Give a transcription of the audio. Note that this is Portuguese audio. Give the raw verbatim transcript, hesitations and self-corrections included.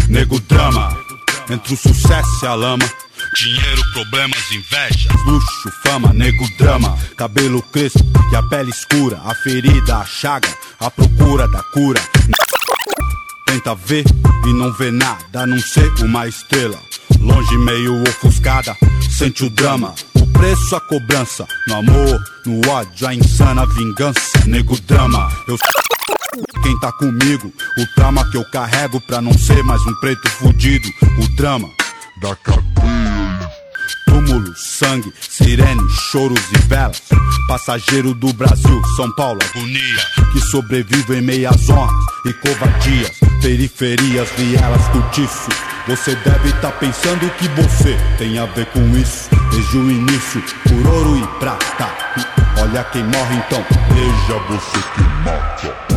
nego drama. Entre o sucesso e a lama, dinheiro, problemas, invejas, luxo, fama, nego drama. Cabelo crespo e a pele escura, a ferida, a chaga, a procura da cura. Tenta ver e não vê nada, a não ser uma estrela longe, meio ofuscada, sente o drama. O preço, a cobrança, no amor, no ódio, a insana vingança, nego drama. Eu quem tá comigo, o trauma que eu carrego pra não ser mais um preto fudido. O drama da cadeia, túmulo, sangue, sirene, choros e velas. Passageiro do Brasil, São Paulo, agonia, que sobrevive em meias honras e covardias, periferias, vielas, cortiço. Você deve tá pensando que você tem a ver com isso, desde o início, por ouro e prata. Olha quem morre então, veja você que mata.